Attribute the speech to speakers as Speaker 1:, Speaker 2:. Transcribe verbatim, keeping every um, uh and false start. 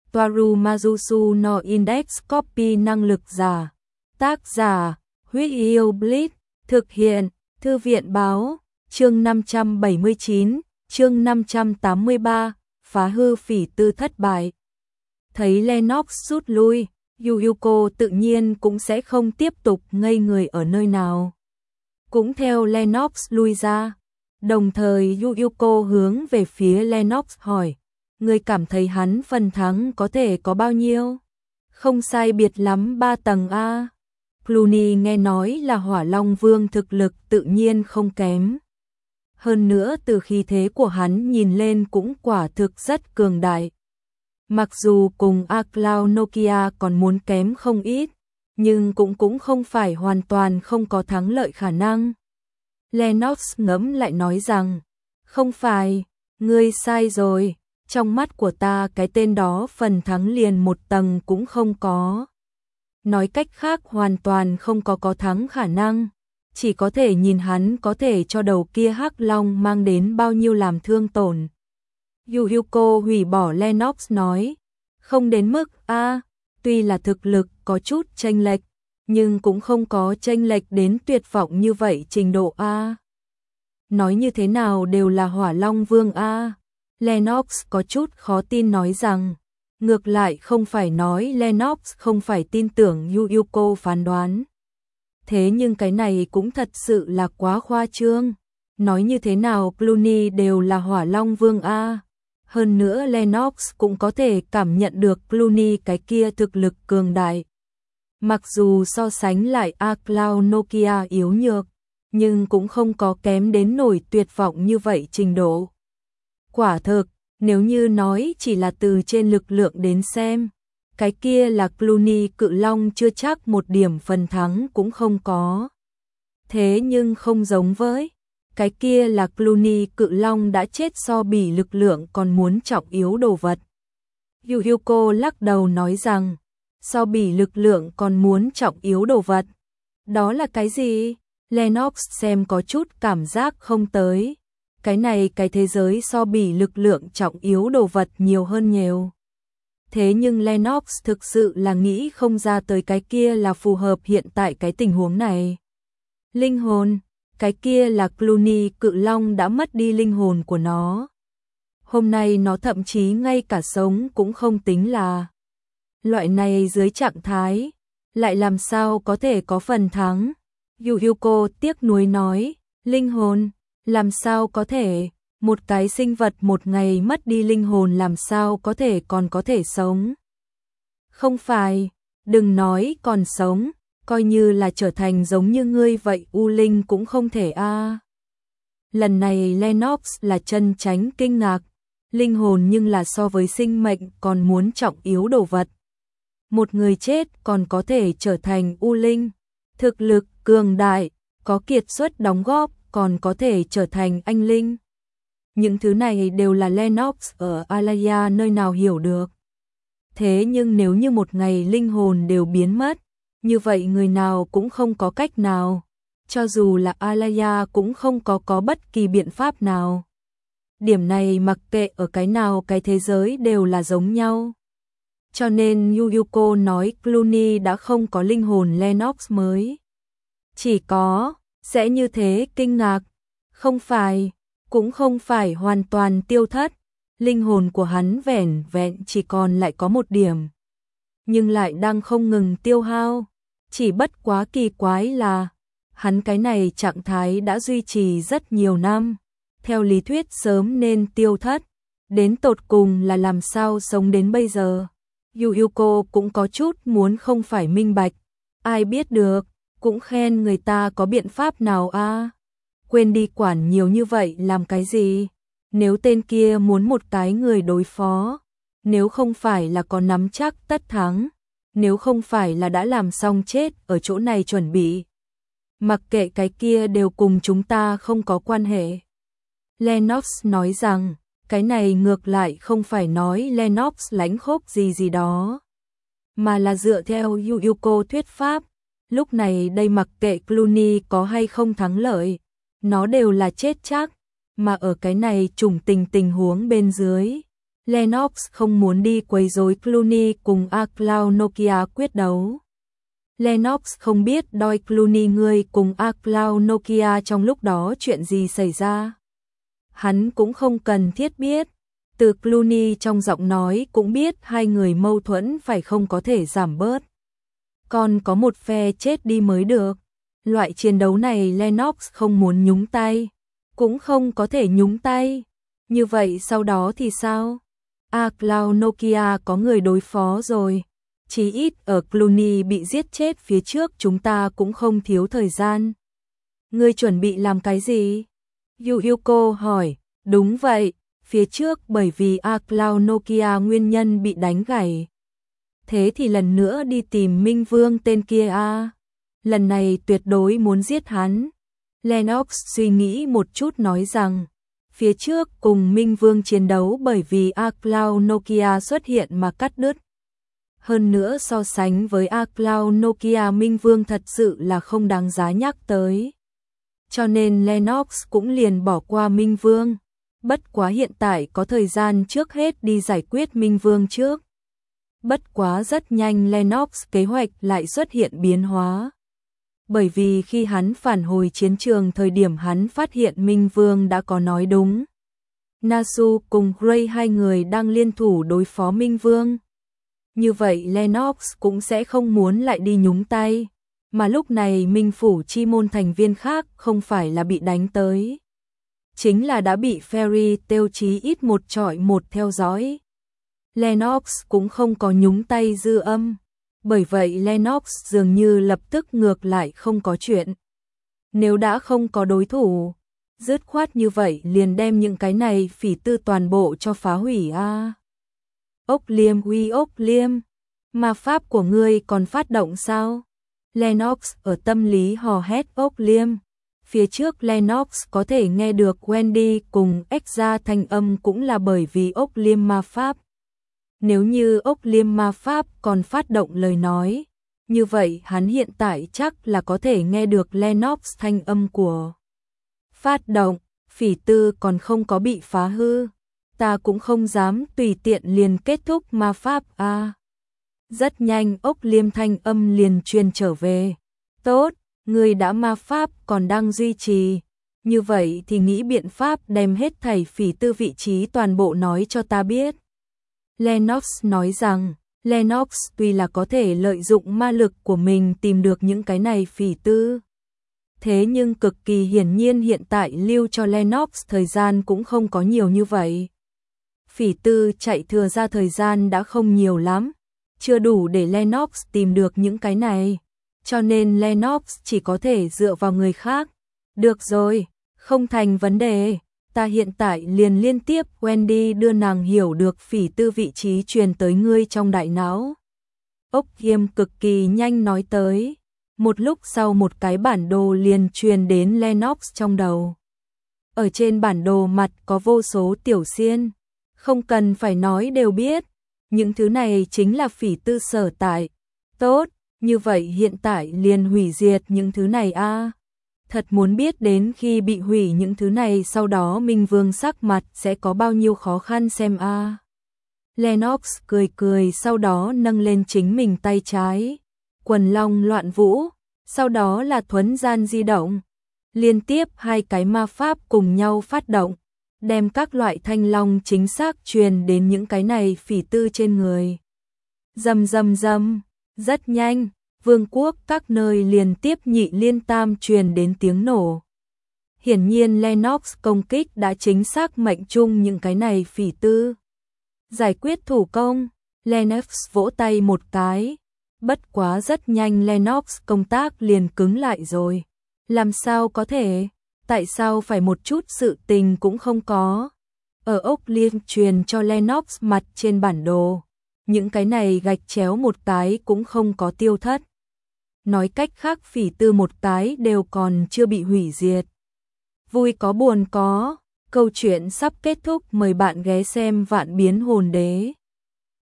Speaker 1: Toaru Majusu no Index Copy năng lực giả. Tác giả, Huyết Yêu Blitz, thực hiện, Thư viện Báo, chương năm trăm bảy mươi chín, chương năm trăm tám mươi ba, phá hư phỉ tư thất bại. Thấy Lennox rút lui, Yuyuko tự nhiên cũng sẽ không tiếp tục ngây người ở nơi nào. Cũng theo Lennox lui ra, đồng thời Yuyuko hướng về phía Lennox hỏi, người cảm thấy hắn phần thắng có thể có bao nhiêu? Không sai biệt lắm ba tầng A. Clooney nghe nói là Hỏa Long Vương thực lực tự nhiên không kém. Hơn nữa từ khí thế của hắn nhìn lên cũng quả thực rất cường đại. Mặc dù cùng A Cloud Nokia còn muốn kém không ít, nhưng cũng cũng không phải hoàn toàn không có thắng lợi khả năng. Lennox ngẫm lại nói rằng, không phải, ngươi sai rồi, trong mắt của ta cái tên đó phần thắng liền một tầng cũng không có. Nói cách khác hoàn toàn không có có thắng khả năng, chỉ có thể nhìn hắn có thể cho đầu kia hắc long mang đến bao nhiêu làm thương tổn. Yuyuko hủy bỏ Lennox nói, không đến mức A, tuy là thực lực có chút chênh lệch, nhưng cũng không có chênh lệch đến tuyệt vọng như vậy trình độ A. Nói như thế nào đều là Hỏa Long Vương A. Lennox có chút khó tin nói rằng, ngược lại không phải nói Lennox không phải tin tưởng Yuyuko phán đoán. Thế nhưng cái này cũng thật sự là quá khoa trương. Nói như thế nào Clooney đều là Hỏa Long Vương A. Hơn nữa Lennox cũng có thể cảm nhận được Clooney cái kia thực lực cường đại. Mặc dù so sánh lại A Cloud Nokia yếu nhược, nhưng cũng không có kém đến nổi tuyệt vọng như vậy trình độ. Quả thực, nếu như nói chỉ là từ trên lực lượng đến xem, cái kia là Clooney Cự Long chưa chắc một điểm phần thắng cũng không có. Thế nhưng không giống với, cái kia là Clooney Cự Long đã chết so bì lực lượng còn muốn trọng yếu đồ vật. Yuyuko lắc đầu nói rằng, so bì lực lượng còn muốn trọng yếu đồ vật. Đó là cái gì? Lennox xem có chút cảm giác không tới. Cái này cái thế giới so bì lực lượng trọng yếu đồ vật nhiều hơn nhiều. Thế nhưng Lennox thực sự là nghĩ không ra tới cái kia là phù hợp hiện tại cái tình huống này. Linh hồn, cái kia là Clooney Cự Long đã mất đi linh hồn của nó. Hôm nay nó thậm chí ngay cả sống cũng không tính là. Loại này dưới trạng thái, lại làm sao có thể có phần thắng? Yuyuko tiếc nuối nói, linh hồn, làm sao có thể, một cái sinh vật một ngày mất đi linh hồn làm sao có thể còn có thể sống? Không phải, đừng nói còn sống, coi như là trở thành giống như ngươi vậy U Linh cũng không thể a. À. Lần này Lennox là chân chánh kinh ngạc, linh hồn nhưng là so với sinh mệnh còn muốn trọng yếu đồ vật. Một người chết còn có thể trở thành U Linh, thực lực cường đại, có kiệt xuất đóng góp còn có thể trở thành anh linh. Những thứ này đều là Lennox ở Alaya nơi nào hiểu được. Thế nhưng nếu như một ngày linh hồn đều biến mất, như vậy người nào cũng không có cách nào, cho dù là Alaya cũng không có có bất kỳ biện pháp nào. Điểm này mặc kệ ở cái nào cái thế giới đều là giống nhau. Cho nên Yuyuko nói Clooney đã không có linh hồn Lennox mới. Chỉ có, sẽ như thế kinh ngạc, không phải, cũng không phải hoàn toàn tiêu thất, linh hồn của hắn vẻn vẹn chỉ còn lại có một điểm. Nhưng lại đang không ngừng tiêu hao, chỉ bất quá kỳ quái là, hắn cái này trạng thái đã duy trì rất nhiều năm, theo lý thuyết sớm nên tiêu thất, đến tột cùng là làm sao sống đến bây giờ. Yuyuko cũng có chút muốn không phải minh bạch, ai biết được, cũng khen người ta có biện pháp nào a. À? Quên đi quản nhiều như vậy làm cái gì? Nếu tên kia muốn một cái người đối phó, nếu không phải là có nắm chắc tất thắng, nếu không phải là đã làm xong chết ở chỗ này chuẩn bị. Mặc kệ cái kia đều cùng chúng ta không có quan hệ. Lennox nói rằng, cái này ngược lại không phải nói Lennox lãnh khốc gì gì đó, mà là dựa theo Yuyuko thuyết pháp. Lúc này đây mặc kệ Clooney có hay không thắng lợi, nó đều là chết chắc, mà ở cái này trùng tình tình huống bên dưới, Lennox không muốn đi quấy rối Clooney cùng A Cloud Nokia quyết đấu. Lennox không biết Doi Clooney ngươi cùng A Cloud Nokia trong lúc đó chuyện gì xảy ra. Hắn cũng không cần thiết biết. Từ Clooney trong giọng nói cũng biết hai người mâu thuẫn phải không có thể giảm bớt. Còn có một phe chết đi mới được. Loại chiến đấu này Lennox không muốn nhúng tay. Cũng không có thể nhúng tay. Như vậy sau đó thì sao? A Cloud Nokia có người đối phó rồi. Chí ít ở Clooney bị giết chết phía trước chúng ta cũng không thiếu thời gian. Ngươi chuẩn bị làm cái gì? Yu Yuko hỏi. Đúng vậy, phía trước bởi vì A Cloud Nokia nguyên nhân bị đánh gãy. Thế thì lần nữa đi tìm Minh Vương tên kia a. Lần này tuyệt đối muốn giết hắn. Lennox suy nghĩ một chút nói rằng, phía trước cùng Minh Vương chiến đấu bởi vì A Cloud Nokia xuất hiện mà cắt đứt. Hơn nữa so sánh với A Cloud Nokia Minh Vương thật sự là không đáng giá nhắc tới. Cho nên Lennox cũng liền bỏ qua Minh Vương. Bất quá hiện tại có thời gian trước hết đi giải quyết Minh Vương trước. Bất quá rất nhanh Lennox kế hoạch lại xuất hiện biến hóa. Bởi vì khi hắn phản hồi chiến trường thời điểm hắn phát hiện Minh Vương đã có nói đúng. Nasu cùng Gray hai người đang liên thủ đối phó Minh Vương. Như vậy Lennox cũng sẽ không muốn lại đi nhúng tay. Mà lúc này Minh Phủ chi môn thành viên khác không phải là bị đánh tới. Chính là đã bị Fairy Tail chí ít một trọi một theo dõi. Lennox cũng không có nhúng tay dư âm. Bởi vậy Lennox dường như lập tức ngược lại không có chuyện. Nếu đã không có đối thủ, dứt khoát như vậy liền đem những cái này phỉ tư toàn bộ cho phá hủy a. À. Ốc Liêm uy Ốc Liêm, ma pháp của ngươi còn phát động sao? Lennox ở tâm lý hò hét Ốc Liêm. Phía trước Lennox có thể nghe được Wendy cùng Exa thanh âm cũng là bởi vì Ốc Liêm ma pháp. Nếu như Ốc Liêm ma pháp còn phát động lời nói, như vậy hắn hiện tại chắc là có thể nghe được Lennox thanh âm của phát động, phỉ tư còn không có bị phá hư. Ta cũng không dám tùy tiện liền kết thúc ma pháp a. À. Rất nhanh Ốc Liêm thanh âm liền truyền trở về. Tốt, người đã ma pháp còn đang duy trì. Như vậy thì nghĩ biện pháp đem hết thảy phỉ tư vị trí toàn bộ nói cho ta biết. Lennox nói rằng, Lennox tuy là có thể lợi dụng ma lực của mình tìm được những cái này phỉ tư. Thế nhưng cực kỳ hiển nhiên hiện tại lưu cho Lennox thời gian cũng không có nhiều như vậy. Phỉ tư chạy thừa ra thời gian đã không nhiều lắm, chưa đủ để Lennox tìm được những cái này. Cho nên Lennox chỉ có thể dựa vào người khác. Được rồi, không thành vấn đề. Ta hiện tại liền liên tiếp Wendy đưa nàng hiểu được phỉ tư vị trí truyền tới ngươi trong đại não. Ốc Liêm cực kỳ nhanh nói tới. Một lúc sau một cái bản đồ liền truyền đến Lennox trong đầu. Ở trên bản đồ mặt có vô số tiểu xiên. Không cần phải nói đều biết. Những thứ này chính là phỉ tư sở tại. Tốt, như vậy hiện tại liền hủy diệt những thứ này a. À. Thật muốn biết đến khi bị hủy những thứ này sau đó Minh Vương sắc mặt sẽ có bao nhiêu khó khăn xem a. À. Lennox cười cười sau đó nâng lên chính mình tay trái. Quần long loạn vũ, sau đó là thuấn gian di động. Liên tiếp hai cái ma pháp cùng nhau phát động, đem các loại thanh long chính xác truyền đến những cái này phỉ tư trên người. Rầm rầm rầm, rất nhanh. Vương quốc các nơi liên tiếp nhị liên tam truyền đến tiếng nổ. Hiển nhiên Lennox công kích đã chính xác mệnh trung những cái này phỉ tư. Giải quyết thủ công, Lennox vỗ tay một cái. Bất quá rất nhanh Lennox công tác liền cứng lại rồi. Làm sao có thể? Tại sao phải một chút sự tình cũng không có? Ở Ốc Liêm truyền cho Lennox mặt trên bản đồ. Những cái này gạch chéo một cái cũng không có tiêu thất. Nói cách khác phỉ tư một cái đều còn chưa bị hủy diệt. Vui có buồn có, câu chuyện sắp kết thúc, mời bạn ghé xem Vạn Biến Hồn Đế.